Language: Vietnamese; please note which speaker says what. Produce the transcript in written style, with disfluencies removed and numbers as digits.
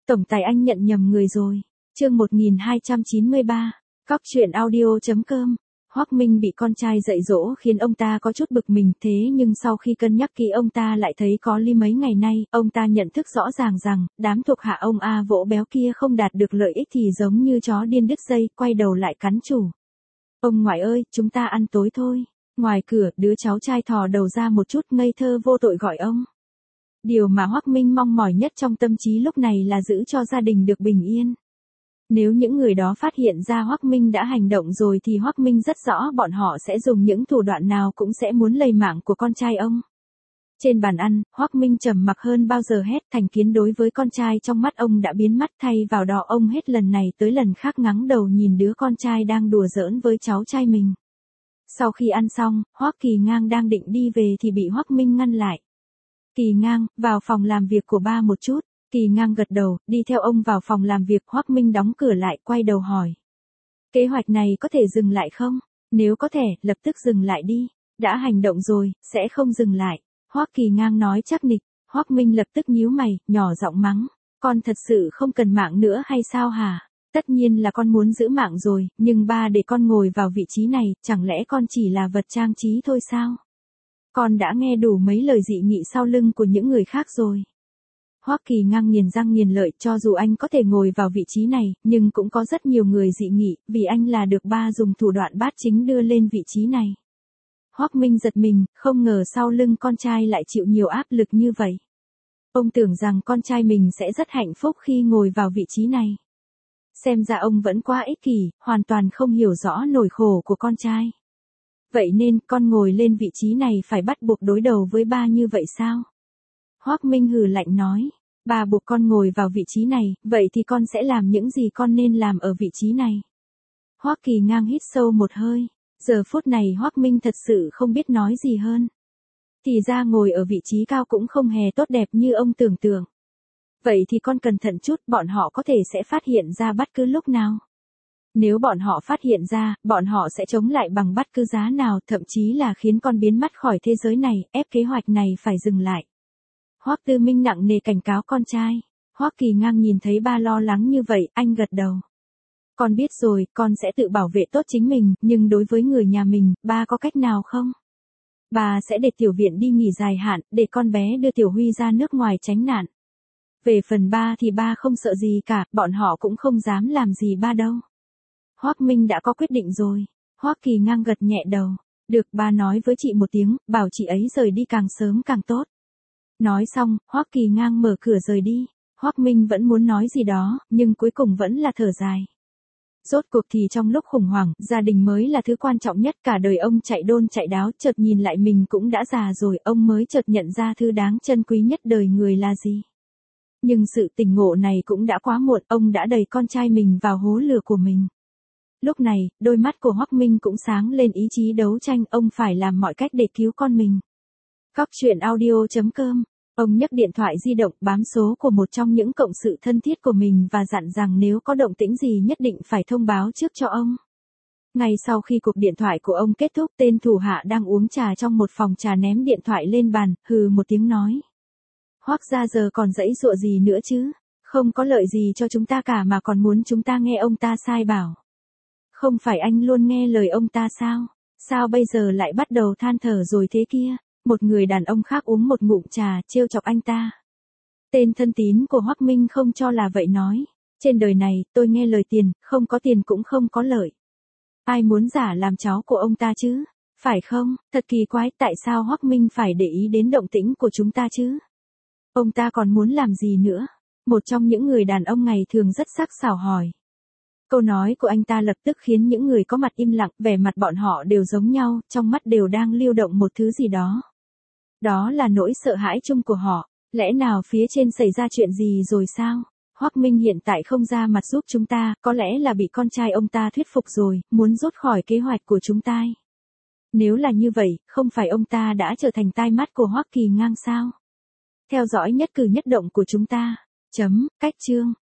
Speaker 1: Tổng tài anh nhận nhầm người rồi. Chương 1293. Cóc truyện audio.com. Hoắc Minh bị con trai dạy dỗ khiến ông ta có chút bực mình, thế nhưng sau khi cân nhắc kỹ ông ta lại thấy có lý mấy ngày nay, ông ta nhận thức rõ ràng rằng, đám thuộc hạ ông A vỗ béo kia không đạt được lợi ích thì giống như chó điên đứt dây, quay đầu lại cắn chủ. Ông ngoại ơi, chúng ta ăn tối thôi. Ngoài cửa, đứa cháu trai thò đầu ra một chút ngây thơ vô tội gọi ông. Điều mà Hoắc Minh mong mỏi nhất trong tâm trí lúc này là giữ cho gia đình được bình yên. Nếu những người đó phát hiện ra Hoắc Minh đã hành động rồi thì Hoắc Minh rất rõ bọn họ sẽ dùng những thủ đoạn nào cũng sẽ muốn lấy mạng của con trai ông. Trên bàn ăn, Hoắc Minh trầm mặc hơn bao giờ hết, thành kiến đối với con trai trong mắt ông đã biến mất, thay vào đó ông hết lần này tới lần khác ngẩng đầu nhìn đứa con trai đang đùa giỡn với cháu trai mình. Sau khi ăn xong, Hoắc Kỳ Ngang đang định đi về thì bị Hoắc Minh ngăn lại. Kỳ Ngang, vào phòng làm việc của ba một chút. Kỳ Ngang gật đầu, đi theo ông vào phòng làm việc. Hoắc Minh đóng cửa lại, quay đầu hỏi. Kế hoạch này có thể dừng lại không? Nếu có thể, lập tức dừng lại đi. Đã hành động rồi, sẽ không dừng lại. Hoắc Kỳ Ngang nói chắc nịch. Hoắc Minh lập tức nhíu mày, nhỏ giọng mắng. Con thật sự không cần mạng nữa hay sao hả? Tất nhiên là con muốn giữ mạng rồi, nhưng ba để con ngồi vào vị trí này, chẳng lẽ con chỉ là vật trang trí thôi sao? Con đã nghe đủ mấy lời dị nghị sau lưng của những người khác rồi. Hoắc Kỳ Ngang nghiền răng nghiền lợi, cho dù anh có thể ngồi vào vị trí này, nhưng cũng có rất nhiều người dị nghị, vì anh là được ba dùng thủ đoạn bát chính đưa lên vị trí này. Hoắc Minh giật mình, không ngờ sau lưng con trai lại chịu nhiều áp lực như vậy. Ông tưởng rằng con trai mình sẽ rất hạnh phúc khi ngồi vào vị trí này. Xem ra ông vẫn quá ích kỷ, hoàn toàn không hiểu rõ nỗi khổ của con trai. Vậy nên, con ngồi lên vị trí này phải bắt buộc đối đầu với ba như vậy sao? Hoắc Minh hừ lạnh nói, ba buộc con ngồi vào vị trí này, vậy thì con sẽ làm những gì con nên làm ở vị trí này. Hoắc Kỳ Ngang hít sâu một hơi, giờ phút này Hoắc Minh thật sự không biết nói gì hơn. Thì ra ngồi ở vị trí cao cũng không hề tốt đẹp như ông tưởng tượng. Vậy thì con cẩn thận chút, bọn họ có thể sẽ phát hiện ra bất cứ lúc nào. Nếu bọn họ phát hiện ra, bọn họ sẽ chống lại bằng bất cứ giá nào, thậm chí là khiến con biến mất khỏi thế giới này, ép kế hoạch này phải dừng lại. Hoắc Tư Minh nặng nề cảnh cáo con trai. Hoắc Kỳ Ngang nhìn thấy ba lo lắng như vậy, anh gật đầu. Con biết rồi, con sẽ tự bảo vệ tốt chính mình, nhưng đối với người nhà mình, ba có cách nào không? Ba sẽ để Tiểu Viện đi nghỉ dài hạn, để con bé đưa Tiểu Huy ra nước ngoài tránh nạn. Về phần ba thì ba không sợ gì cả, bọn họ cũng không dám làm gì ba đâu. Hoắc Minh đã có quyết định rồi. Hoắc Kỳ Ngang gật nhẹ đầu. Được, ba nói với chị một tiếng, bảo chị ấy rời đi càng sớm càng tốt. Nói xong, Hoắc Kỳ Ngang mở cửa rời đi. Hoắc Minh vẫn muốn nói gì đó, nhưng cuối cùng vẫn là thở dài. Rốt cuộc thì trong lúc khủng hoảng, gia đình mới là thứ quan trọng nhất, cả đời ông chạy đôn chạy đáo, chợt nhìn lại mình cũng đã già rồi, ông mới chợt nhận ra thứ đáng trân quý nhất đời người là gì. Nhưng sự tỉnh ngộ này cũng đã quá muộn, ông đã đẩy con trai mình vào hố lửa của mình. Lúc này, đôi mắt của Hoắc Minh cũng sáng lên ý chí đấu tranh, ông phải làm mọi cách để cứu con mình. Cóc truyện audio.com. Ông nhấc điện thoại di động, bám số của một trong những cộng sự thân thiết của mình và dặn rằng nếu có động tĩnh gì nhất định phải thông báo trước cho ông. Ngay sau khi cuộc điện thoại của ông kết thúc, tên thủ hạ đang uống trà trong một phòng trà ném điện thoại lên bàn, hừ một tiếng nói. Hoắc gia giờ còn giãy giụa gì nữa chứ? Không có lợi gì cho chúng ta cả mà còn muốn chúng ta nghe ông ta sai bảo. Không phải anh luôn nghe lời ông ta sao? Sao bây giờ lại bắt đầu than thở rồi thế kia? Một người đàn ông khác uống một ngụm trà, trêu chọc anh ta. Tên thân tín của Hoắc Minh không cho là vậy nói. Trên đời này, tôi nghe lời tiền, không có tiền cũng không có lợi. Ai muốn giả làm cháu của ông ta chứ? Phải không? Thật kỳ quái, tại sao Hoắc Minh phải để ý đến động tĩnh của chúng ta chứ? Ông ta còn muốn làm gì nữa? Một trong những người đàn ông ngày thường rất sắc sảo hỏi. Câu nói của anh ta lập tức khiến những người có mặt im lặng, vẻ mặt bọn họ đều giống nhau, trong mắt đều đang lưu động một thứ gì đó. Đó là nỗi sợ hãi chung của họ. Lẽ nào phía trên xảy ra chuyện gì rồi sao? Hoắc Minh hiện tại không ra mặt giúp chúng ta, có lẽ là bị con trai ông ta thuyết phục rồi, muốn rút khỏi kế hoạch của chúng ta. Nếu là như vậy, không phải ông ta đã trở thành tai mắt của Hoắc Kỳ Ngang sao? Theo dõi nhất cử nhất động của chúng ta. Cách chương.